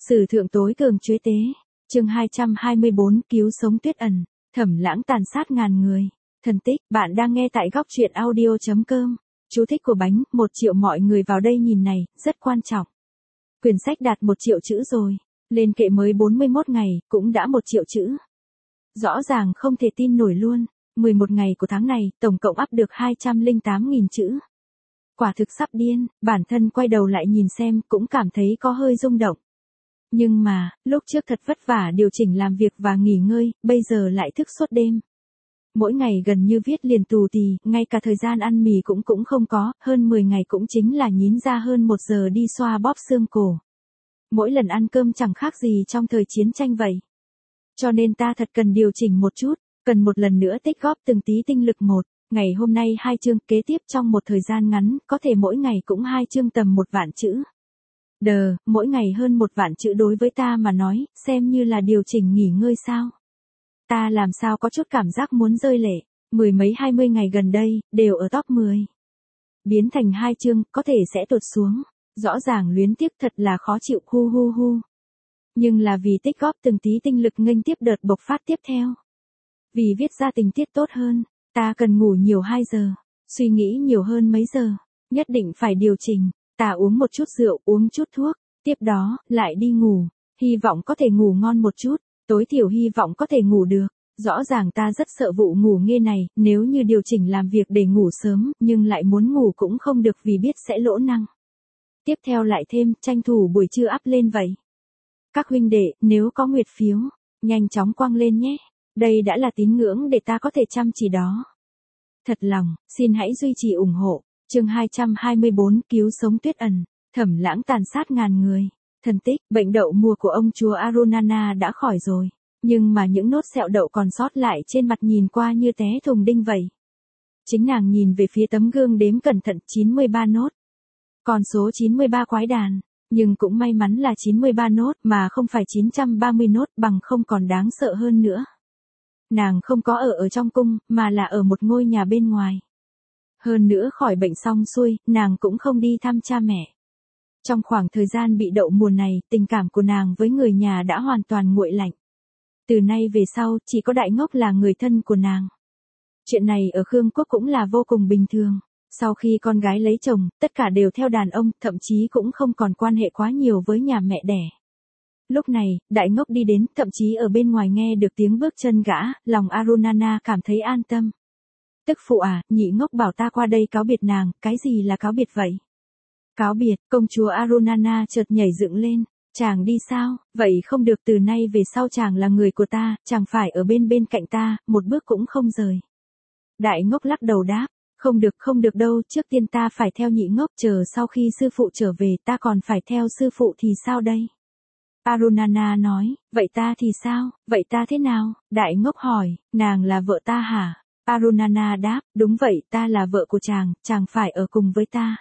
Sử thượng tối cường chuế tế. Chương 224 cứu sống Tuyết Ẩn. Thẩm Lãng tàn sát ngàn người. Thần tích, bạn đang nghe tại góc truyện audio.com. Chú thích của bánh, 1 triệu mọi người vào đây nhìn này, rất quan trọng. Quyển sách đạt 1 triệu chữ rồi. Lên kệ mới 41 ngày, cũng đã 1 triệu chữ. Rõ ràng không thể tin nổi luôn. 11 ngày của tháng này, tổng cộng up được 208.000 chữ. Quả thực sắp điên, bản thân quay đầu lại nhìn xem cũng cảm thấy có hơi rung động. Nhưng mà, lúc trước thật vất vả điều chỉnh làm việc và nghỉ ngơi, bây giờ lại thức suốt đêm. Mỗi ngày gần như viết liền tù tì, ngay cả thời gian ăn mì cũng không có, hơn 10 ngày cũng chính là nhín ra hơn 1 giờ đi xoa bóp xương cổ. Mỗi lần ăn cơm chẳng khác gì trong thời chiến tranh vậy. Cho nên ta thật cần điều chỉnh một chút, cần một lần nữa tích góp từng tí tinh lực một. Ngày hôm nay 2 chương, kế tiếp trong một thời gian ngắn, có thể mỗi ngày cũng 2 chương tầm 1 vạn chữ. Mỗi ngày hơn 1 vạn chữ đối với ta mà nói, xem như là điều chỉnh nghỉ ngơi sao. Ta làm sao có chút cảm giác muốn rơi lệ, 10 mấy 20 ngày gần đây, đều ở top 10. Biến thành 2 chương, có thể sẽ tụt xuống. Rõ ràng luyến tiếc thật là khó chịu hu. Nhưng là vì tích góp từng tí tinh lực nghênh tiếp đợt bộc phát tiếp theo. Vì viết ra tình tiết tốt hơn, ta cần ngủ nhiều 2 giờ, suy nghĩ nhiều hơn mấy giờ, nhất định phải điều chỉnh, ta uống một chút rượu, uống chút thuốc, tiếp đó, lại đi ngủ, hy vọng có thể ngủ ngon một chút, tối thiểu hy vọng có thể ngủ được. Rõ ràng ta rất sợ vụ ngủ nghê này, nếu như điều chỉnh làm việc để ngủ sớm, nhưng lại muốn ngủ cũng không được vì biết sẽ lỗ năng. Tiếp theo lại thêm, tranh thủ buổi trưa up lên vậy. Các huynh đệ, nếu có nguyệt phiếu, nhanh chóng quăng lên nhé. Đây đã là tín ngưỡng để ta có thể chăm chỉ đó. Thật lòng, xin hãy duy trì ủng hộ. Chương 224 cứu sống Tuyết Ẩn. Thẩm Lãng tàn sát ngàn người. Thần tích, bệnh đậu mùa của ông chúa Arunana đã khỏi rồi. Nhưng mà những nốt sẹo đậu còn sót lại trên mặt nhìn qua như té thùng đinh vậy. Chính nàng nhìn về phía tấm gương đếm cẩn thận 93 nốt. Con số 93 quái đàn. Nhưng cũng may mắn là 93 nốt mà không phải 930 nốt, bằng không còn đáng sợ hơn nữa. Nàng không có ở trong cung, mà là ở một ngôi nhà bên ngoài. Hơn nữa khỏi bệnh xong xuôi, nàng cũng không đi thăm cha mẹ. Trong khoảng thời gian bị đậu mùa này, tình cảm của nàng với người nhà đã hoàn toàn nguội lạnh. Từ nay về sau, chỉ có Đại Ngốc là người thân của nàng. Chuyện này ở Khương Quốc cũng là vô cùng bình thường. Sau khi con gái lấy chồng, tất cả đều theo đàn ông, thậm chí cũng không còn quan hệ quá nhiều với nhà mẹ đẻ. Lúc này, Đại Ngốc đi đến, thậm chí ở bên ngoài nghe được tiếng bước chân gã, lòng Arunana cảm thấy an tâm. Tức phụ à, nhị Ngốc bảo ta qua đây cáo biệt nàng, cái gì là cáo biệt vậy? Cáo biệt, công chúa Arunana chợt nhảy dựng lên, chàng đi sao, vậy không được, từ nay về sau chàng là người của ta, chàng phải ở bên cạnh ta, một bước cũng không rời. Đại Ngốc lắc đầu đáp, không được đâu, trước tiên ta phải theo nhị Ngốc, chờ sau khi sư phụ trở về ta còn phải theo sư phụ thì sao đây? Arunana nói, vậy ta thì sao, vậy ta thế nào? Đại Ngốc hỏi, nàng là vợ ta hả? Arunana đáp, đúng vậy, ta là vợ của chàng, chàng phải ở cùng với ta.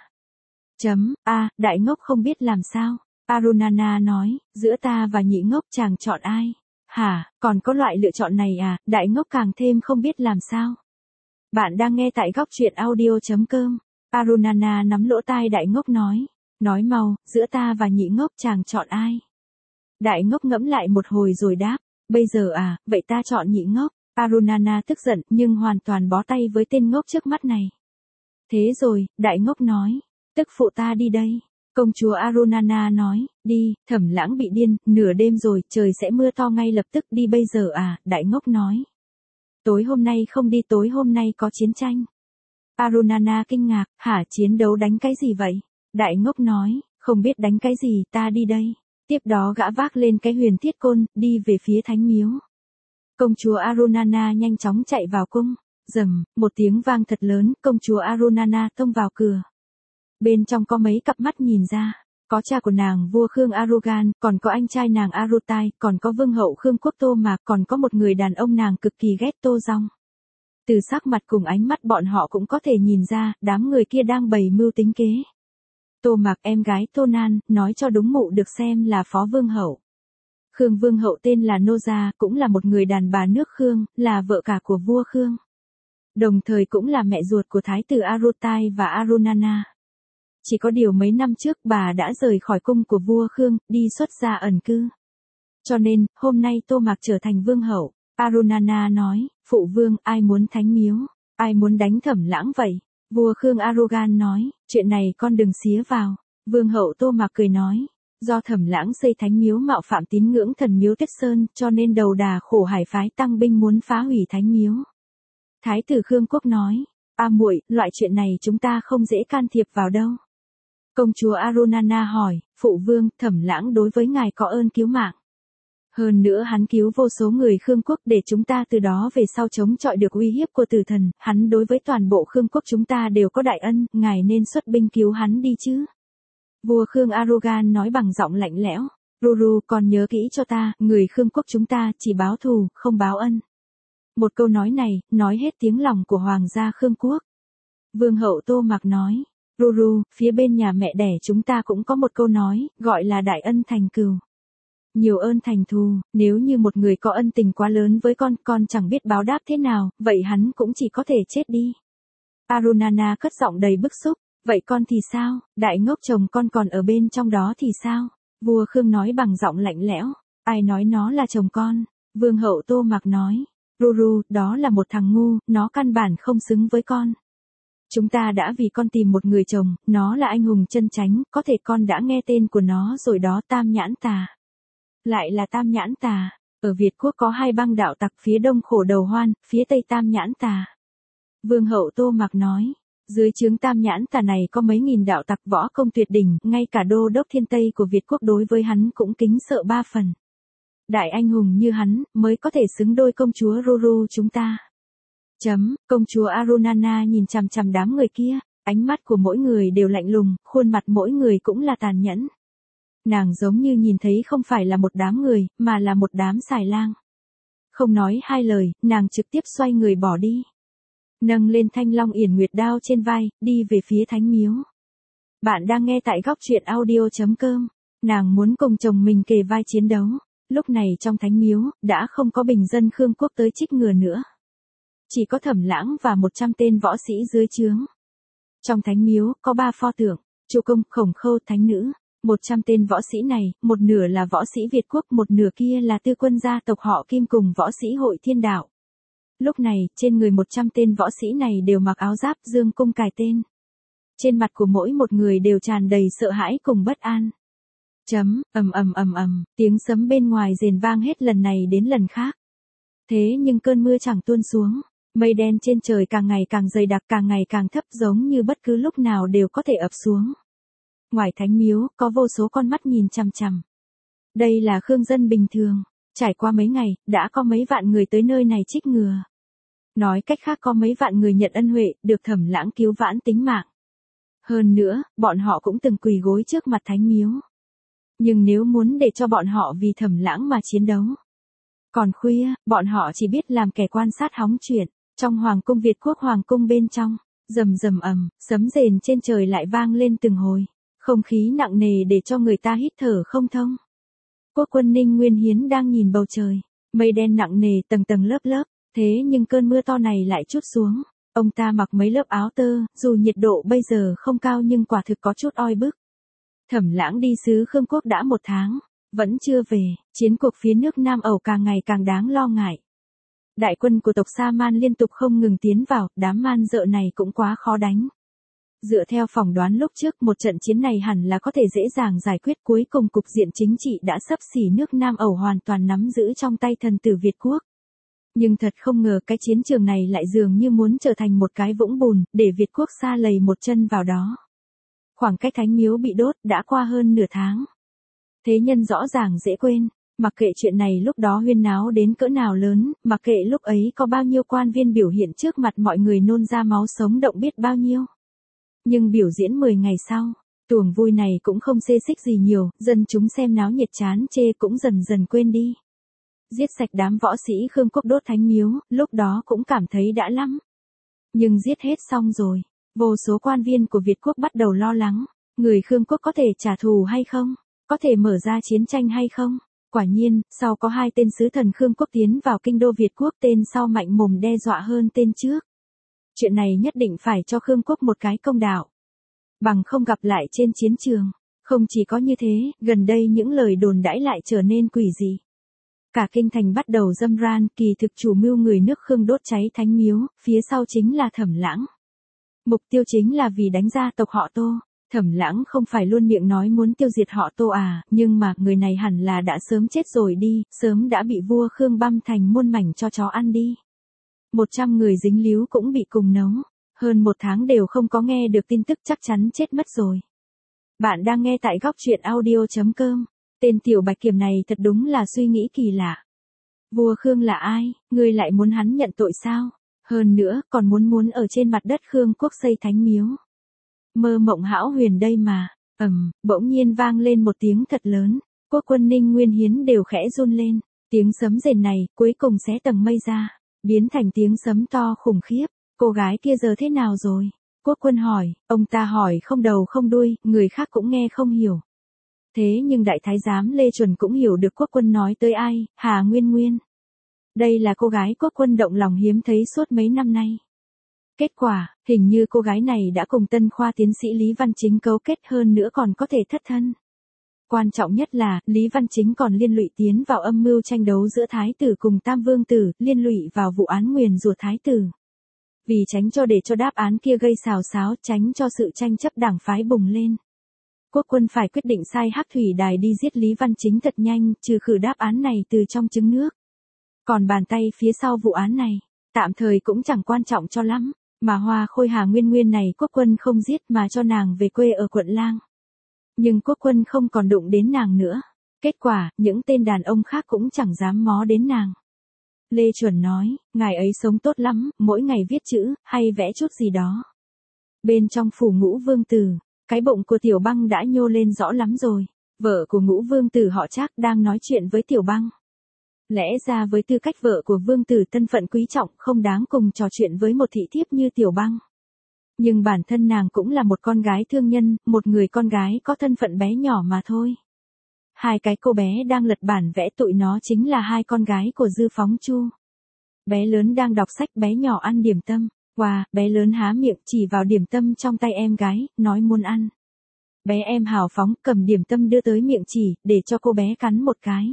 Đại Ngốc không biết làm sao. Arunana nói, giữa ta và nhị Ngốc chàng chọn ai? Hả, còn có loại lựa chọn này à? Đại Ngốc càng thêm không biết làm sao. Bạn đang nghe tại góc truyện audio.com. Arunana nắm lỗ tai Đại Ngốc nói mau, giữa ta và nhị Ngốc chàng chọn ai? Đại Ngốc ngẫm lại một hồi rồi đáp, bây giờ à, vậy ta chọn nhị Ngốc. Arunana tức giận nhưng hoàn toàn bó tay với tên ngốc trước mắt này. Thế rồi, Đại Ngốc nói, tức phụ ta đi đây. Công chúa Arunana nói, đi, Thẩm Lãng bị điên, nửa đêm rồi, trời sẽ mưa to ngay lập tức, đi bây giờ à? Đại Ngốc nói, tối hôm nay không đi, tối hôm nay có chiến tranh. Arunana kinh ngạc, hả, chiến đấu đánh cái gì vậy? Đại Ngốc nói, không biết đánh cái gì, ta đi đây. Tiếp đó gã vác lên cái huyền thiết côn, đi về phía thánh miếu. Công chúa Arunana nhanh chóng chạy vào cung. Rầm, một tiếng vang thật lớn, công chúa Arunana tông vào cửa. Bên trong có mấy cặp mắt nhìn ra. Có cha của nàng vua Khương Arugan, còn có anh trai nàng Arutai, còn có vương hậu Khương Quốc Tô Mạc, còn có một người đàn ông nàng cực kỳ ghét, Tô Dong. Từ sắc mặt cùng ánh mắt bọn họ cũng có thể nhìn ra, đám người kia đang bày mưu tính kế. Tô Mạc em gái Tô Nan, nói cho đúng mụ được xem là phó vương hậu. Khương vương hậu tên là Nô Gia, cũng là một người đàn bà nước Khương, là vợ cả của vua Khương. Đồng thời cũng là mẹ ruột của thái tử Arutai và Arunana. Chỉ có điều mấy năm trước bà đã rời khỏi cung của vua Khương, đi xuất gia ẩn cư. Cho nên, hôm nay Tô Mạc trở thành vương hậu. Arunana nói, phụ vương, ai muốn thánh miếu, ai muốn đánh Thẩm Lãng vậy? Vua Khương Arugan nói, chuyện này con đừng xía vào. Vương hậu Tô Mạc cười nói, do Thẩm Lãng xây thánh miếu mạo phạm tín ngưỡng thần miếu Tuyết Sơn, cho nên đầu đà khổ hải phái tăng binh muốn phá hủy thánh miếu. Thái tử Khương Quốc nói, muội, loại chuyện này chúng ta không dễ can thiệp vào đâu. Công chúa Arunana hỏi, phụ vương, Thẩm Lãng đối với ngài có ơn cứu mạng. Hơn nữa hắn cứu vô số người Khương Quốc để chúng ta từ đó về sau chống chọi được uy hiếp của tử thần, hắn đối với toàn bộ Khương Quốc chúng ta đều có đại ân, ngài nên xuất binh cứu hắn đi chứ. Vua Khương Arugan nói bằng giọng lạnh lẽo, Ruru, còn nhớ kỹ cho ta, người Khương Quốc chúng ta chỉ báo thù, không báo ân. Một câu nói này, nói hết tiếng lòng của Hoàng gia Khương Quốc. Vương hậu Tô Mạc nói, Ruru, phía bên nhà mẹ đẻ chúng ta cũng có một câu nói, gọi là đại ân thành cừu. Nhiều ơn thành thù, nếu như một người có ân tình quá lớn với con chẳng biết báo đáp thế nào, vậy hắn cũng chỉ có thể chết đi. Arunana cất giọng đầy bức xúc, vậy con thì sao, đại ngốc chồng con còn ở bên trong đó thì sao? Vua Khương nói bằng giọng lạnh lẽo, ai nói nó là chồng con? Vương hậu Tô Mạc nói, Ruru, đó là một thằng ngu, nó căn bản không xứng với con. Chúng ta đã vì con tìm một người chồng, nó là anh hùng chân chánh, có thể con đã nghe tên của nó rồi đó, Tam Nhãn Tà. Lại là Tam Nhãn Tà, ở Việt Quốc có hai băng đạo tặc, phía đông Khổ Đầu Hoan, phía tây Tam Nhãn Tà. Vương hậu Tô Mạc nói, dưới trướng Tam Nhãn Tà này có mấy nghìn đạo tặc võ công tuyệt đỉnh, ngay cả đô đốc thiên Tây của Việt Quốc đối với hắn cũng kính sợ ba phần. Đại anh hùng như hắn, mới có thể xứng đôi công chúa Ruru chúng ta. Công chúa Arunana nhìn chằm chằm đám người kia, ánh mắt của mỗi người đều lạnh lùng, khuôn mặt mỗi người cũng là tàn nhẫn. Nàng giống như nhìn thấy không phải là một đám người, mà là một đám xài lang. Không nói hai lời, nàng trực tiếp xoay người bỏ đi. Nâng lên thanh long yển nguyệt đao trên vai, đi về phía thánh miếu. Bạn đang nghe tại góc truyện audio.com. Nàng muốn cùng chồng mình kề vai chiến đấu. Lúc này trong thánh miếu, đã không có bình dân Khương Quốc tới trích ngừa nữa. Chỉ có Thẩm Lãng và 100 tên võ sĩ dưới trướng. Trong thánh miếu, có 3 pho tượng, Chu Công, Khổng Khâu, Thánh Nữ. 100 tên võ sĩ này, một nửa là võ sĩ Việt Quốc, một nửa kia là tư quân gia tộc họ Kim cùng võ sĩ hội Thiên Đạo. Lúc này, trên người 100 tên võ sĩ này đều mặc áo giáp dương cung cài tên. Trên mặt của mỗi một người đều tràn đầy sợ hãi cùng bất an. Tiếng sấm bên ngoài rền vang hết lần này đến lần khác. Thế nhưng cơn mưa chẳng tuôn xuống, mây đen trên trời càng ngày càng dày đặc, càng ngày càng thấp, giống như bất cứ lúc nào đều có thể ập xuống. Ngoài thánh miếu, có vô số con mắt nhìn chằm chằm. Đây là Khương dân bình thường, trải qua mấy ngày, đã có mấy vạn người tới nơi này trích ngừa. Nói cách khác có mấy vạn người nhận ân huệ, được Thẩm Lãng cứu vãn tính mạng. Hơn nữa, bọn họ cũng từng quỳ gối trước mặt thánh miếu. Nhưng nếu muốn để cho bọn họ vì Thẩm Lãng mà chiến đấu. Còn khuya, bọn họ chỉ biết làm kẻ quan sát hóng chuyện. Trong Hoàng cung Việt Quốc, Hoàng cung bên trong, rầm rầm sấm rền trên trời lại vang lên từng hồi. Không khí nặng nề để cho người ta hít thở không thông. Quốc quân Ninh Nguyên Hiến đang nhìn bầu trời, mây đen nặng nề tầng tầng lớp lớp, thế nhưng cơn mưa to này lại trút xuống. Ông ta mặc mấy lớp áo tơ, dù nhiệt độ bây giờ không cao nhưng quả thực có chút oi bức. Thẩm Lãng đi xứ Khương Quốc đã 1 tháng, vẫn chưa về, chiến cuộc phía nước Nam Ẩu càng ngày càng đáng lo ngại. Đại quân của tộc Sa Man liên tục không ngừng tiến vào, đám man dợ này cũng quá khó đánh. Dựa theo phỏng đoán lúc trước, một trận chiến này hẳn là có thể dễ dàng giải quyết, cuối cùng cục diện chính trị đã xấp xỉ, nước Nam Ẩu hoàn toàn nắm giữ trong tay thần tử Việt Quốc. Nhưng thật không ngờ cái chiến trường này lại dường như muốn trở thành một cái vũng bùn, để Việt Quốc sa lầy một chân vào đó. Khoảng cách thánh miếu bị đốt đã qua hơn nửa tháng. Thế nhân rõ ràng dễ quên, mặc kệ chuyện này lúc đó huyên náo đến cỡ nào lớn, mặc kệ lúc ấy có bao nhiêu quan viên biểu hiện trước mặt mọi người nôn ra máu sống động biết bao nhiêu. Nhưng biểu diễn 10 ngày sau, tuồng vui này cũng không xê xích gì nhiều, dân chúng xem náo nhiệt chán chê cũng dần dần quên đi. Giết sạch đám võ sĩ Khương Quốc, đốt thánh miếu, lúc đó cũng cảm thấy đã lắm. Nhưng giết hết xong rồi, vô số quan viên của Việt Quốc bắt đầu lo lắng, người Khương Quốc có thể trả thù hay không, có thể mở ra chiến tranh hay không. Quả nhiên, sau có 2 tên sứ thần Khương Quốc tiến vào kinh đô Việt Quốc, tên sau mạnh mồm đe dọa hơn tên trước. Chuyện này nhất định phải cho Khương Quốc một cái công đạo. bằng không gặp lại trên chiến trường. Không chỉ có như thế, gần đây những lời đồn đãi lại trở nên quỷ dị. Cả kinh thành bắt đầu râm ran, kỳ thực chủ mưu người nước Khương đốt cháy thánh miếu, phía sau chính là Thẩm Lãng. Mục tiêu chính là vì đánh ra tộc họ Tô. Thẩm Lãng không phải luôn miệng nói muốn tiêu diệt họ Tô à, nhưng mà người này hẳn là đã sớm chết rồi đi, sớm đã bị vua Khương băm thành muôn mảnh cho chó ăn đi. 100 người dính líu cũng bị cùng nấu, hơn 1 tháng đều không có nghe được tin tức, chắc chắn chết mất rồi. Bạn đang nghe tại góc truyện audio.com. Tên tiểu bạch kiểm này thật đúng là suy nghĩ kỳ lạ. Vua Khương là ai, ngươi lại muốn hắn nhận tội sao? Hơn nữa, còn muốn ở trên mặt đất Khương quốc xây thánh miếu. Mơ mộng hão huyền đây mà. Bỗng nhiên vang lên một tiếng thật lớn. Quốc quân Ninh Nguyên Hiến đều khẽ run lên. Tiếng sấm rền này cuối cùng xé tầng mây ra, biến thành tiếng sấm to khủng khiếp. Cô gái kia giờ thế nào rồi? Quốc quân hỏi, ông ta hỏi không đầu không đuôi, người khác cũng nghe không hiểu. Thế nhưng đại thái giám Lê Chuẩn cũng hiểu được quốc quân nói tới ai, Hà Nguyên Nguyên. Đây là cô gái quốc quân động lòng hiếm thấy suốt mấy năm nay. Kết quả, hình như cô gái này đã cùng tân khoa tiến sĩ Lý Văn Chính cấu kết, hơn nữa còn có thể thất thân. Quan trọng nhất là, Lý Văn Chính còn liên lụy tiến vào âm mưu tranh đấu giữa thái tử cùng tam vương tử, liên lụy vào vụ án nguyền rủa thái tử. Vì tránh cho để cho đáp án kia gây xào xáo, tránh cho sự tranh chấp đảng phái bùng lên. Quốc quân phải quyết định sai Hắc Thủy Đài đi giết Lý Văn Chính thật nhanh, trừ khử đáp án này từ trong trứng nước. Còn bàn tay phía sau vụ án này, tạm thời cũng chẳng quan trọng cho lắm, mà Hoa Khôi Hà Nguyên Nguyên này quốc quân không giết mà cho nàng về quê ở Quận Lang. Nhưng quốc quân không còn đụng đến nàng nữa. Kết quả, những tên đàn ông khác cũng chẳng dám mó đến nàng. Lê Chuẩn nói, ngài ấy sống tốt lắm, mỗi ngày viết chữ, hay vẽ chút gì đó. Bên trong phủ Ngũ Vương Tử, cái bụng của Tiểu Băng đã nhô lên rõ lắm rồi. Vợ của Ngũ Vương Tử họ Trác đang nói chuyện với Tiểu Băng. Lẽ ra với tư cách vợ của Vương Tử thân phận quý trọng không đáng cùng trò chuyện với một thị thiếp như Tiểu Băng. Nhưng bản thân nàng cũng là một con gái thương nhân, một người con gái có thân phận bé nhỏ mà thôi. Hai cái cô bé đang lật bản vẽ tụi nó chính là hai con gái của Dư Phóng Chu. Bé lớn đang đọc sách, bé nhỏ ăn điểm tâm. Wow, bé lớn há miệng chỉ vào điểm tâm trong tay em gái, nói muốn ăn. Bé em hào phóng cầm điểm tâm đưa tới miệng chỉ, để cho cô bé cắn một cái.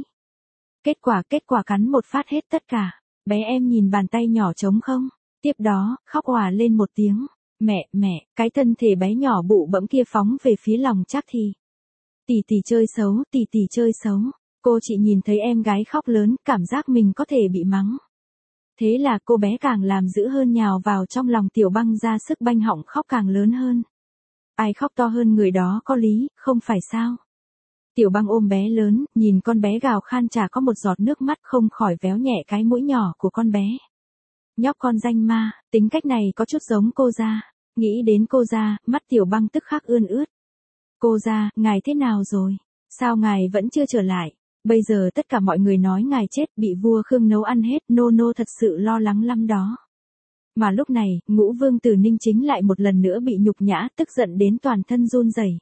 Kết quả cắn một phát hết tất cả. Bé em nhìn bàn tay nhỏ trống không. Tiếp đó, khóc òa lên một tiếng. Mẹ, cái thân thể bé nhỏ bụ bẫm kia phóng về phía lòng Trác thì. Tỷ chơi xấu, tỷ chơi xấu. Cô chị nhìn thấy em gái khóc lớn, cảm giác mình có thể bị mắng. Thế là cô bé càng làm dữ hơn, nhào vào trong lòng Tiểu Băng ra sức banh họng khóc càng lớn hơn. Ai khóc to hơn người đó có lý, không phải sao? Tiểu Băng ôm bé lớn, nhìn con bé gào khan chả có một giọt nước mắt, không khỏi véo nhẹ cái mũi nhỏ của con bé. Nhóc con danh ma, tính cách này có chút giống cô gia. Nghĩ đến cô gia, mắt Tiểu Băng tức khắc ươn ướt. Cô gia, ngài thế nào rồi? Sao ngài vẫn chưa trở lại? Bây giờ tất cả mọi người nói ngài chết, bị vua Khương nấu ăn hết, nô thật sự lo lắng lắm đó. Mà lúc này, Ngũ Vương Tử Ninh Chính lại một lần nữa bị nhục nhã, tức giận đến toàn thân run rẩy.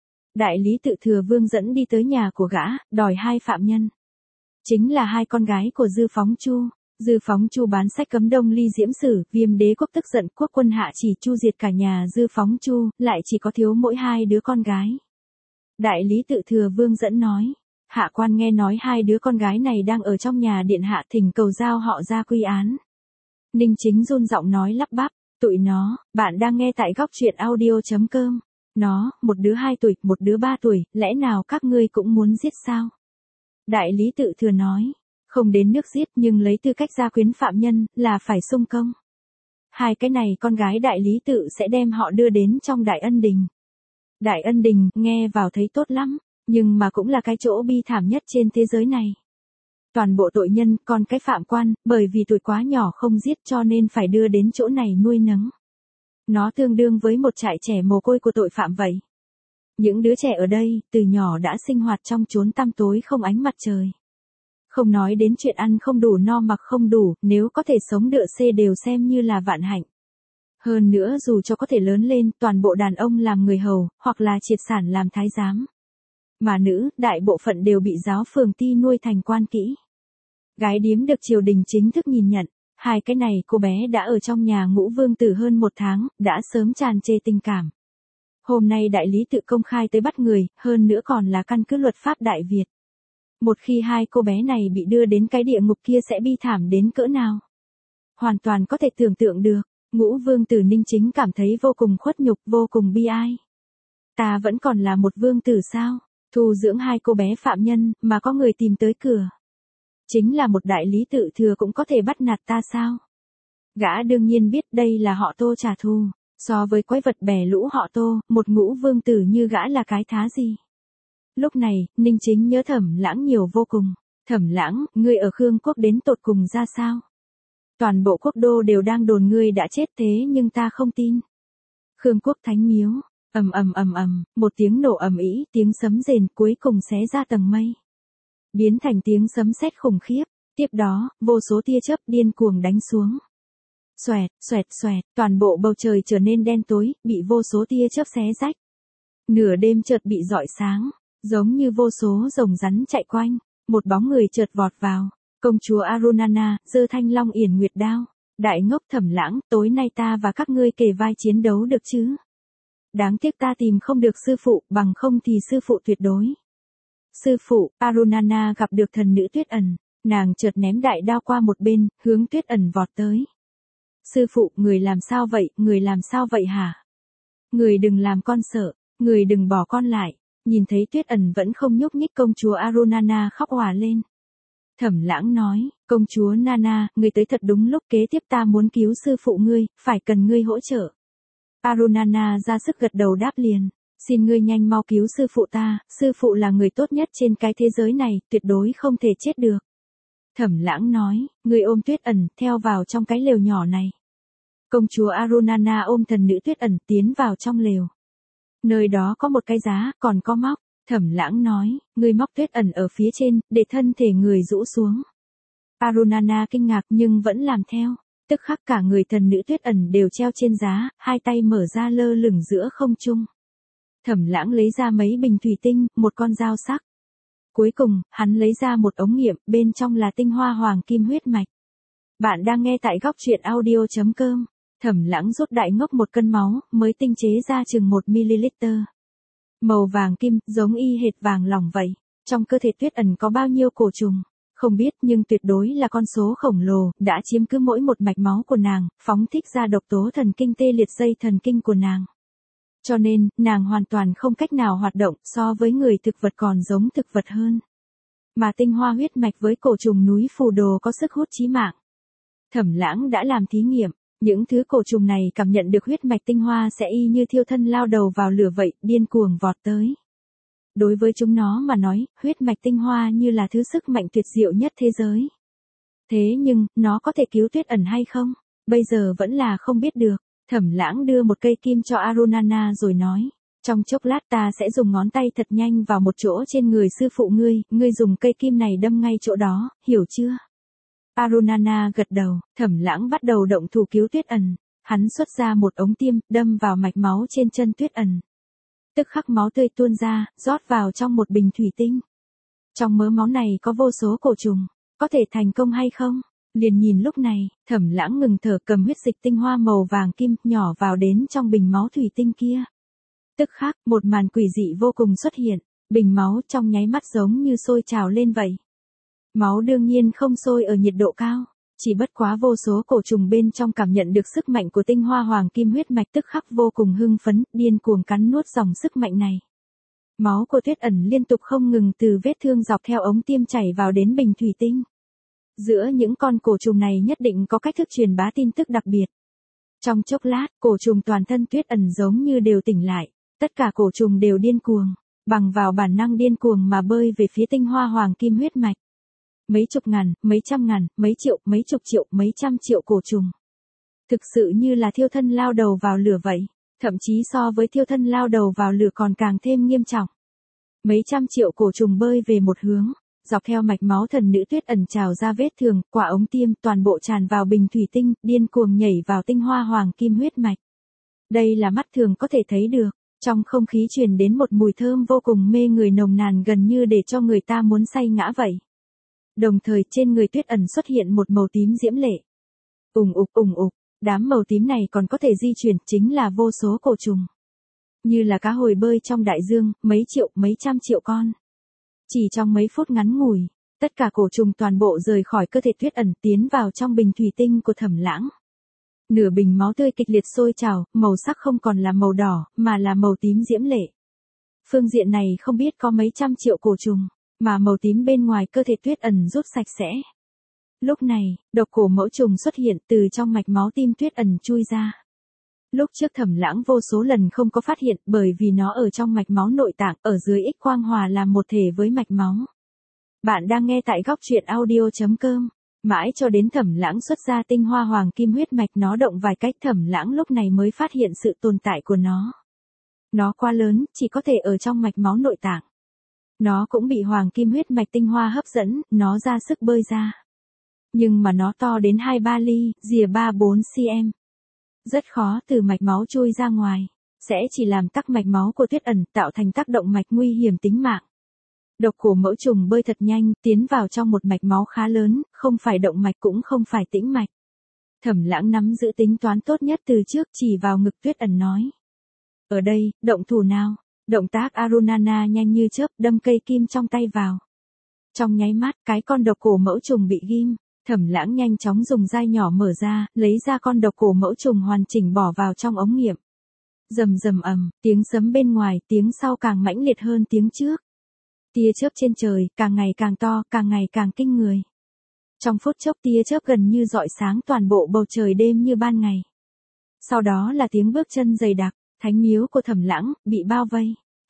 Đại lý Tự Thừa Vương dẫn đi tới nhà của gã, đòi 2 phạm nhân. Chính là 2 con gái của Dư Phóng Chu. Dư Phóng Chu bán sách cấm Đông Ly Diễm Sử, Viêm Đế quốc tức giận, quốc quân hạ chỉ chu diệt cả nhà Dư Phóng Chu, lại chỉ có thiếu mỗi 2 đứa con gái. Đại lý Tự Thừa Vương dẫn nói, hạ quan nghe nói 2 đứa con gái này đang ở trong nhà điện hạ, thỉnh cầu giao họ ra quy án. Ninh Chính run giọng nói lắp bắp, tụi nó, bạn đang nghe tại góc truyện audio.com. Nó, một đứa 2 tuổi, một đứa 3 tuổi, lẽ nào các ngươi cũng muốn giết sao? Đại lý Tự Thừa nói, không đến nước giết nhưng lấy tư cách gia quyến phạm nhân, là phải xung công. 2 cái này con gái đại lý Tự sẽ đem họ đưa đến trong Đại Ân Đình. Đại Ân Đình, nghe vào thấy tốt lắm, nhưng mà cũng là cái chỗ bi thảm nhất trên thế giới này. Toàn bộ tội nhân, còn cái phạm quan, bởi vì tuổi quá nhỏ không giết cho nên phải đưa đến chỗ này nuôi nấng. Nó tương đương với một trại trẻ mồ côi của tội phạm vậy. Những đứa trẻ ở đây, từ nhỏ đã sinh hoạt trong chốn tăm tối không ánh mặt trời. Không nói đến chuyện ăn không đủ no mặc không đủ, nếu có thể sống đựa xê đều xem như là vạn hạnh. Hơn nữa dù cho có thể lớn lên, toàn bộ đàn ông làm người hầu, hoặc là triệt sản làm thái giám. Mà nữ, đại bộ phận đều bị giáo phường ti nuôi thành quan kỹ. Gái điếm được triều đình chính thức nhìn nhận. 2 cái này cô bé đã ở trong nhà Ngũ Vương Tử hơn 1 tháng, đã sớm tràn trề tình cảm. Hôm nay đại lý tự công khai tới bắt người, hơn nữa còn là căn cứ luật pháp Đại Việt. Một khi hai cô bé này bị đưa đến cái địa ngục kia sẽ bi thảm đến cỡ nào. Hoàn toàn có thể tưởng tượng được, Ngũ vương tử Ninh Chính cảm thấy vô cùng khuất nhục, vô cùng bi ai. Ta vẫn còn là một vương tử sao? Thu dưỡng hai cô bé phạm nhân, mà có người tìm tới cửa. Chính là một đại lý tự thừa cũng có thể bắt nạt ta sao? Gã đương nhiên biết đây là họ Tô trả thù. So với quái vật bè lũ họ Tô, một Ngũ vương tử như gã là cái thá gì? Lúc này, Ninh Chính nhớ Thẩm Lãng nhiều vô cùng. Thẩm Lãng, ngươi ở Khương Quốc đến tột cùng ra sao? Toàn bộ quốc đô đều đang đồn ngươi đã chết thế nhưng ta không tin. Khương Quốc Thánh Miếu, một tiếng nổ ầm ĩ, tiếng sấm rền cuối cùng xé ra tầng mây. Biến thành tiếng sấm sét khủng khiếp, tiếp đó, vô số tia chớp điên cuồng đánh xuống. Xoẹt, xoẹt, xoẹt, toàn bộ bầu trời trở nên đen tối, bị vô số tia chớp xé rách. Nửa đêm chợt bị rọi sáng, giống như vô số rồng rắn chạy quanh, một bóng người chợt vọt vào. Công chúa Arunana, giơ thanh long yển nguyệt đao. Đại ngốc Thẩm Lãng, tối nay ta và các ngươi kề vai chiến đấu được chứ? Đáng tiếc ta tìm không được sư phụ, bằng không thì sư phụ tuyệt đối. Sư phụ, Arunana gặp được thần nữ Tuyết Ẩn, nàng chợt ném đại đao qua một bên, hướng Tuyết Ẩn vọt tới. Sư phụ, người làm sao vậy, người làm sao vậy hả? Người đừng làm con sợ, người đừng bỏ con lại. Nhìn thấy Tuyết Ẩn vẫn không nhúc nhích, công chúa Arunana khóc òa lên. Thẩm Lãng nói, công chúa Nana, ngươi tới thật đúng lúc, kế tiếp ta muốn cứu sư phụ ngươi, phải cần ngươi hỗ trợ. Arunana ra sức gật đầu đáp liền, xin ngươi nhanh mau cứu sư phụ ta, sư phụ là người tốt nhất trên cái thế giới này, tuyệt đối không thể chết được. Thẩm Lãng nói, ngươi ôm Tuyết Ẩn, theo vào trong cái lều nhỏ này. Công chúa Arunana ôm thần nữ Tuyết Ẩn tiến vào trong lều. Nơi đó có một cái giá, còn có móc. Thẩm Lãng nói, ngươi móc Tuyết Ẩn ở phía trên, để thân thể người rũ xuống. Arunana kinh ngạc nhưng vẫn làm theo. Tức khắc cả người thần nữ Tuyết Ẩn đều treo trên giá, hai tay mở ra lơ lửng giữa không trung. Thẩm Lãng lấy ra mấy bình thủy tinh, một con dao sắc. Cuối cùng, hắn lấy ra một ống nghiệm, bên trong là tinh hoa hoàng kim huyết mạch. Bạn đang nghe tại góc truyện audio.com. Thẩm Lãng rút đại ngốc một cân máu, mới tinh chế ra chừng 1 ml. Màu vàng kim, giống y hệt vàng lỏng vậy. Trong cơ thể Tuyết Ẩn có bao nhiêu cổ trùng? Không biết nhưng tuyệt đối là con số khổng lồ, đã chiếm cứ mỗi một mạch máu của nàng, phóng thích ra độc tố thần kinh tê liệt dây thần kinh của nàng. Cho nên, nàng hoàn toàn không cách nào hoạt động, so với người thực vật còn giống thực vật hơn. Mà tinh hoa huyết mạch với cổ trùng núi phù đồ có sức hút chí mạng. Thẩm Lãng đã làm thí nghiệm. Những thứ cổ trùng này cảm nhận được huyết mạch tinh hoa sẽ y như thiêu thân lao đầu vào lửa vậy, điên cuồng vọt tới. Đối với chúng nó mà nói, huyết mạch tinh hoa như là thứ sức mạnh tuyệt diệu nhất thế giới. Thế nhưng, nó có thể cứu Tuyết Ẩn hay không? Bây giờ vẫn là không biết được. Thẩm Lãng đưa một cây kim cho Arunana rồi nói. Trong chốc lát ta sẽ dùng ngón tay thật nhanh vào một chỗ trên người sư phụ ngươi, ngươi dùng cây kim này đâm ngay chỗ đó, hiểu chưa? Arunana gật đầu, Thẩm Lãng bắt đầu động thủ cứu Tuyết Ẩn. Hắn xuất ra một ống tiêm, đâm vào mạch máu trên chân Tuyết Ẩn. Tức khắc máu tươi tuôn ra, rót vào trong một bình thủy tinh. Trong mớ máu này có vô số cổ trùng, có thể thành công hay không? Liền nhìn lúc này, Thẩm Lãng ngừng thở, cầm huyết dịch tinh hoa màu vàng kim, nhỏ vào đến trong bình máu thủy tinh kia. Tức khắc, một màn quỷ dị vô cùng xuất hiện, bình máu trong nháy mắt giống như sôi trào lên vậy. Máu đương nhiên không sôi ở nhiệt độ cao, chỉ bất quá vô số cổ trùng bên trong cảm nhận được sức mạnh của tinh hoa hoàng kim huyết mạch, tức khắc vô cùng hưng phấn, điên cuồng cắn nuốt dòng sức mạnh này. Máu của Tuyết Ẩn liên tục không ngừng từ vết thương dọc theo ống tiêm chảy vào đến bình thủy tinh. Giữa những con cổ trùng này nhất định có cách thức truyền bá tin tức đặc biệt. Trong chốc lát, cổ trùng toàn thân Tuyết Ẩn giống như đều tỉnh lại, tất cả cổ trùng đều điên cuồng, bằng vào bản năng điên cuồng mà bơi về phía tinh hoa hoàng kim huyết mạch. Mấy chục ngàn, mấy trăm ngàn, mấy triệu, mấy chục triệu, mấy trăm triệu cổ trùng. Thực sự như là thiêu thân lao đầu vào lửa vậy, thậm chí so với thiêu thân lao đầu vào lửa còn càng thêm nghiêm trọng. Mấy trăm triệu cổ trùng bơi về một hướng, dọc theo mạch máu thần nữ Tuyết Ẩn trào ra vết thương, quả ống tiêm toàn bộ tràn vào bình thủy tinh, điên cuồng nhảy vào tinh hoa hoàng kim huyết mạch. Đây là mắt thường có thể thấy được, trong không khí truyền đến một mùi thơm vô cùng mê người nồng nàn gần như để cho người ta muốn say ngã vậy. Đồng thời trên người Tuyết Ẩn xuất hiện một màu tím diễm lệ. Ùng ục, đám màu tím này còn có thể di chuyển, chính là vô số cổ trùng. Như là cá hồi bơi trong đại dương, mấy triệu, mấy trăm triệu con. Chỉ trong mấy phút ngắn ngủi, tất cả cổ trùng toàn bộ rời khỏi cơ thể Tuyết Ẩn tiến vào trong bình thủy tinh của Thẩm Lãng. Nửa bình máu tươi kịch liệt sôi trào, màu sắc không còn là màu đỏ, mà là màu tím diễm lệ. Phương diện này không biết có mấy trăm triệu cổ trùng, mà màu tím bên ngoài cơ thể Tuyết Ẩn rút sạch sẽ. Lúc này, độc cổ mẫu trùng xuất hiện từ trong mạch máu tim Tuyết Ẩn chui ra. Lúc trước Thẩm Lãng vô số lần không có phát hiện bởi vì nó ở trong mạch máu nội tạng ở dưới X quang hòa làm một thể với mạch máu. Bạn đang nghe tại góc truyện audio.com. Mãi cho đến Thẩm Lãng xuất ra tinh hoa hoàng kim huyết mạch nó động vài cách Thẩm Lãng lúc này mới phát hiện sự tồn tại của nó. Nó quá lớn, chỉ có thể ở trong mạch máu nội tạng. Nó cũng bị hoàng kim huyết mạch tinh hoa hấp dẫn, nó ra sức bơi ra. Nhưng mà nó to đến 2-3 ly, rìa 3-4 cm. Rất khó từ mạch máu chui ra ngoài, sẽ chỉ làm tắc mạch máu của Tuyết Ẩn tạo thành tác động mạch nguy hiểm tính mạng. Độc cổ mẫu trùng bơi thật nhanh, tiến vào trong một mạch máu khá lớn, không phải động mạch cũng không phải tĩnh mạch. Thẩm Lãng nắm giữ tính toán tốt nhất từ trước chỉ vào ngực Tuyết Ẩn nói. Ở đây, động thủ nào, động tác Arunana nhanh như chớp đâm cây kim trong tay vào. Trong nháy mắt, cái con độc cổ mẫu trùng bị ghim. Thẩm Lãng nhanh chóng dùng dai nhỏ mở ra, lấy ra con độc cổ mẫu trùng hoàn chỉnh bỏ vào trong ống nghiệm. Rầm rầm ầm, tiếng sấm bên ngoài, tiếng sau càng mãnh liệt hơn tiếng trước. Tia chớp trên trời, càng ngày càng to, càng ngày càng kinh người. Trong phút chốc tia chớp gần như rọi sáng toàn bộ bầu trời đêm như ban ngày. Sau đó là tiếng bước chân dày đặc, thánh miếu của Thẩm Lãng, bị bao vây.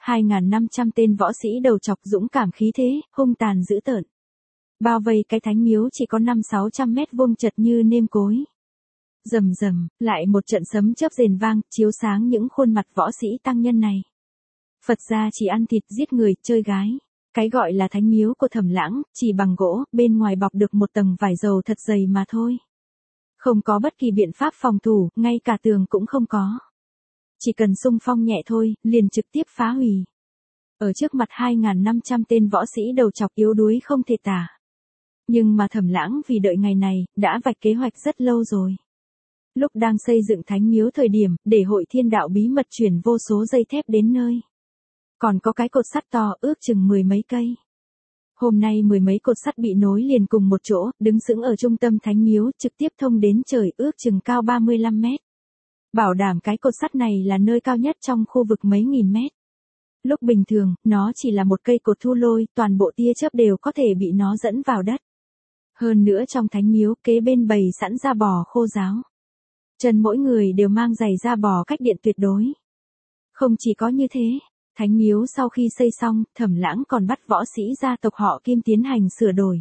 2.500 tên võ sĩ đầu chọc dũng cảm khí thế, hung tàn dữ tợn. Bao vây cái thánh miếu chỉ có 500-600 mét vuông chật như nêm cối. Rầm rầm, lại một trận sấm chớp rền vang, chiếu sáng những khuôn mặt võ sĩ tăng nhân này. Phật gia chỉ ăn thịt giết người, chơi gái. Cái gọi là thánh miếu của Thẩm Lãng, chỉ bằng gỗ, bên ngoài bọc được một tầng vải dầu thật dày mà thôi. Không có bất kỳ biện pháp phòng thủ, ngay cả tường cũng không có. Chỉ cần xung phong nhẹ thôi, liền trực tiếp phá hủy. Ở trước mặt 2.500 tên võ sĩ đầu chọc yếu đuối không thể tả. Nhưng mà Thẩm Lãng vì đợi ngày này, đã vạch kế hoạch rất lâu rồi. Lúc đang xây dựng thánh miếu thời điểm, để hội thiên đạo bí mật chuyển vô số dây thép đến nơi. Còn có cái cột sắt to ước chừng 10 mấy cây. Hôm nay 10 mấy cột sắt bị nối liền cùng một chỗ, đứng sững ở trung tâm thánh miếu, trực tiếp thông đến trời ước chừng cao 35 mét. Bảo đảm cái cột sắt này là nơi cao nhất trong khu vực mấy nghìn mét. Lúc bình thường, nó chỉ là một cây cột thu lôi, toàn bộ tia chớp đều có thể bị nó dẫn vào đất. Hơn nữa trong thánh miếu, kế bên bày sẵn da bò khô ráo. Chân mỗi người đều mang giày da bò cách điện tuyệt đối. Không chỉ có như thế, thánh miếu sau khi xây xong, Thẩm Lãng còn bắt võ sĩ gia tộc họ Kim tiến hành sửa đổi.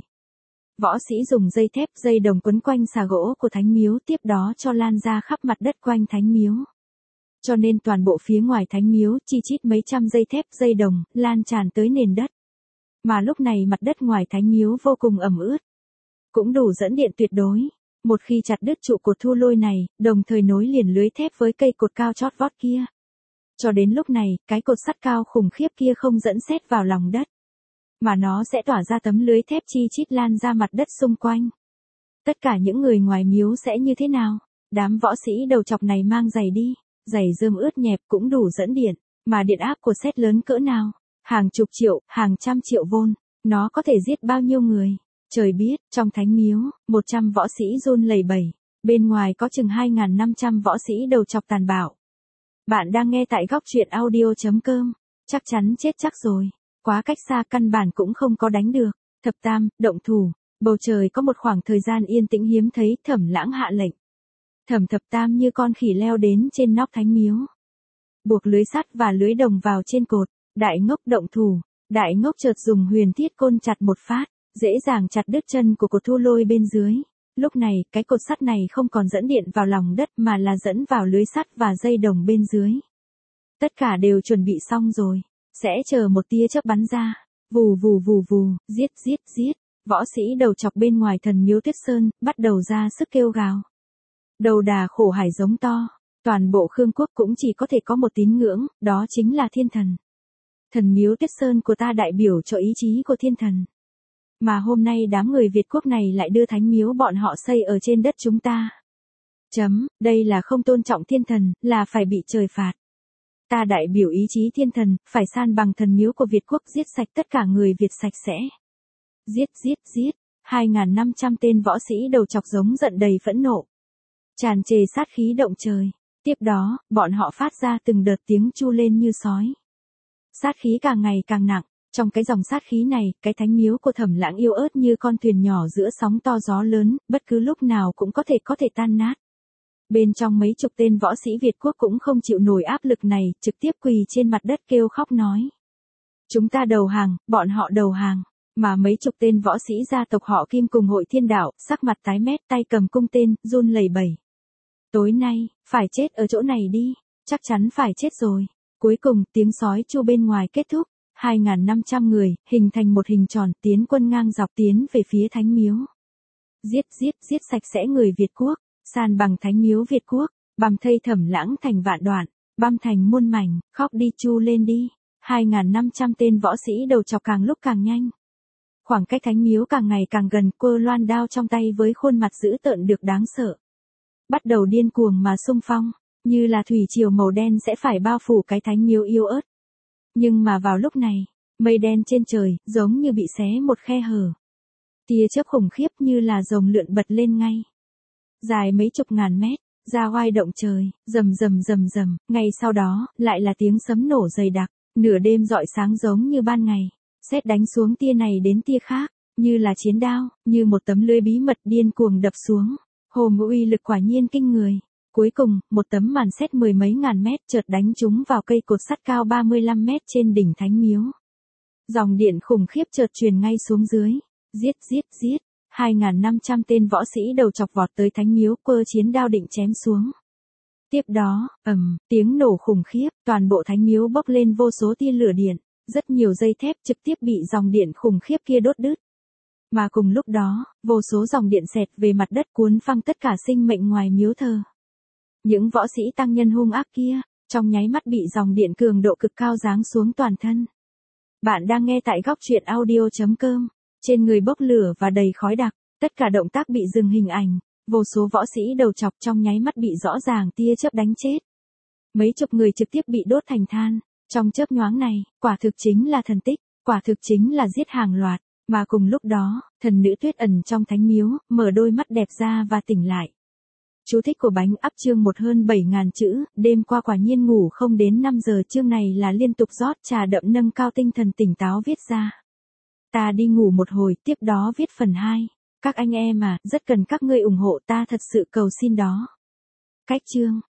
Võ sĩ dùng dây thép, dây đồng quấn quanh xà gỗ của thánh miếu, tiếp đó cho lan ra khắp mặt đất quanh thánh miếu. Cho nên toàn bộ phía ngoài thánh miếu, chi chít mấy trăm dây thép, dây đồng, lan tràn tới nền đất. Mà lúc này mặt đất ngoài thánh miếu vô cùng ẩm ướt. Cũng đủ dẫn điện tuyệt đối. Một khi chặt đứt trụ cột thu lôi này, đồng thời nối liền lưới thép với cây cột cao chót vót kia. Cho đến lúc này, cái cột sắt cao khủng khiếp kia không dẫn sét vào lòng đất. Mà nó sẽ tỏa ra tấm lưới thép chi chít lan ra mặt đất xung quanh. Tất cả những người ngoài miếu sẽ như thế nào? Đám võ sĩ đầu chọc này mang giày đi. Giày rơm ướt nhẹp cũng đủ dẫn điện. Mà điện áp của sét lớn cỡ nào? Hàng chục triệu, hàng trăm triệu vôn. Nó có thể giết bao nhiêu người? Trời biết, trong thánh miếu, 100 võ sĩ run lẩy bẩy. Bên ngoài có chừng 2.500 võ sĩ đầu chọc tàn bạo. Bạn đang nghe tại góc truyện audio.com. Chắc chắn chết chắc rồi. Quá cách xa căn bản cũng không có đánh được. Thập tam, động thủ. Bầu trời có một khoảng thời gian yên tĩnh hiếm thấy, Thẩm Lãng hạ lệnh. Thẩm tam như con khỉ leo đến trên nóc thánh miếu. Buộc lưới sắt và lưới đồng vào trên cột. Đại ngốc động thủ. Đại ngốc chợt dùng huyền thiết côn chặt một phát. Dễ dàng chặt đứt chân của cột thu lôi bên dưới. Lúc này, cái cột sắt này không còn dẫn điện vào lòng đất mà là dẫn vào lưới sắt và dây đồng bên dưới. Tất cả đều chuẩn bị xong rồi. Sẽ chờ một tia chớp bắn ra. Vù vù vù vù, giết giết giết. Võ sĩ đầu chọc bên ngoài thần miếu Tuyết Sơn, bắt đầu ra sức kêu gào. Đầu đà khổ hải giống to. Toàn bộ Khương quốc cũng chỉ có thể có một tín ngưỡng, đó chính là thiên thần. Thần miếu Tuyết Sơn của ta đại biểu cho ý chí của thiên thần. Mà hôm nay đám người Việt quốc này lại đưa thánh miếu bọn họ xây ở trên đất chúng ta. Đây là không tôn trọng thiên thần, là phải bị trời phạt. Ta đại biểu ý chí thiên thần, phải san bằng thần miếu của Việt quốc, giết sạch tất cả người Việt sạch sẽ. Giết giết giết, 2.500 tên võ sĩ đầu chọc giống giận đầy phẫn nộ. Tràn trề sát khí động trời. Tiếp đó, bọn họ phát ra từng đợt tiếng chu lên như sói. Sát khí càng ngày càng nặng, trong cái dòng sát khí này, cái thánh miếu của Thẩm Lãng yếu ớt như con thuyền nhỏ giữa sóng to gió lớn, bất cứ lúc nào cũng có thể tan nát. Bên trong mấy chục tên võ sĩ Việt quốc cũng không chịu nổi áp lực này, trực tiếp quỳ trên mặt đất kêu khóc nói. Chúng ta đầu hàng, bọn họ đầu hàng. Mà mấy chục tên võ sĩ gia tộc họ Kim cùng Hội Thiên Đạo, sắc mặt tái mét, tay cầm cung tên, run lẩy bẩy. Tối nay, phải chết ở chỗ này đi, chắc chắn phải chết rồi. Cuối cùng, tiếng sói chu bên ngoài kết thúc, 2.500 người, hình thành một hình tròn, tiến quân ngang dọc tiến về phía thánh miếu. Giết giết giết sạch sẽ người Việt quốc, san bằng thánh miếu Việt quốc, băm thây Thẩm Lãng thành vạn đoạn, băm thành muôn mảnh, khóc đi chu lên đi. 2.500 tên võ sĩ đầu chọc càng lúc càng nhanh. Khoảng cách thánh miếu càng ngày càng gần, quơ loan đao trong tay với khuôn mặt dữ tợn được đáng sợ. Bắt đầu điên cuồng mà xung phong, như là thủy triều màu đen sẽ phải bao phủ cái thánh miếu yếu ớt. Nhưng mà vào lúc này, mây đen trên trời, giống như bị xé một khe hở. Tia chớp khủng khiếp như là rồng lượn bật lên ngay. Dài mấy chục ngàn mét, ra oai động trời, rầm rầm rầm rầm, ngay sau đó, lại là tiếng sấm nổ dày đặc, nửa đêm rọi sáng giống như ban ngày. Sét đánh xuống tia này đến tia khác, như là chiến đao, như một tấm lưới bí mật điên cuồng đập xuống. Hồn uy lực quả nhiên kinh người. Cuối cùng, một tấm màn sét mười mấy ngàn mét chợt đánh trúng vào cây cột sắt cao 35 mét trên đỉnh thánh miếu. Dòng điện khủng khiếp chợt truyền ngay xuống dưới. Giết giết giết, 2.500 tên võ sĩ đầu chọc vọt tới thánh miếu, quơ chiến đao định chém xuống. Tiếp đó, tiếng nổ khủng khiếp, toàn bộ thánh miếu bốc lên vô số tia lửa điện. Rất nhiều dây thép trực tiếp bị dòng điện khủng khiếp kia đốt đứt. Mà cùng lúc đó, vô số dòng điện xẹt về mặt đất cuốn phăng tất cả sinh mệnh ngoài miếu thờ. Những võ sĩ tăng nhân hung ác kia, trong nháy mắt bị dòng điện cường độ cực cao giáng xuống toàn thân. Bạn đang nghe tại góc truyện audio.com, trên người bốc lửa và đầy khói đặc, tất cả động tác bị dừng hình ảnh, vô số võ sĩ đầu chọc trong nháy mắt bị rõ ràng tia chớp đánh chết. Mấy chục người trực tiếp bị đốt thành than. Trong chớp nhoáng này, quả thực chính là thần tích, quả thực chính là giết hàng loạt, mà cùng lúc đó, thần nữ Tuyết ẩn trong thánh miếu, mở đôi mắt đẹp ra và tỉnh lại. Chú thích của bánh ắp chương 1 hơn 7.000 chữ, đêm qua quả nhiên ngủ không đến 5 giờ, chương này là liên tục rót trà đậm nâng cao tinh thần tỉnh táo viết ra. Ta đi ngủ một hồi, tiếp đó viết phần 2. Các anh em à, rất cần các ngươi ủng hộ ta, thật sự cầu xin đó. Cách chương.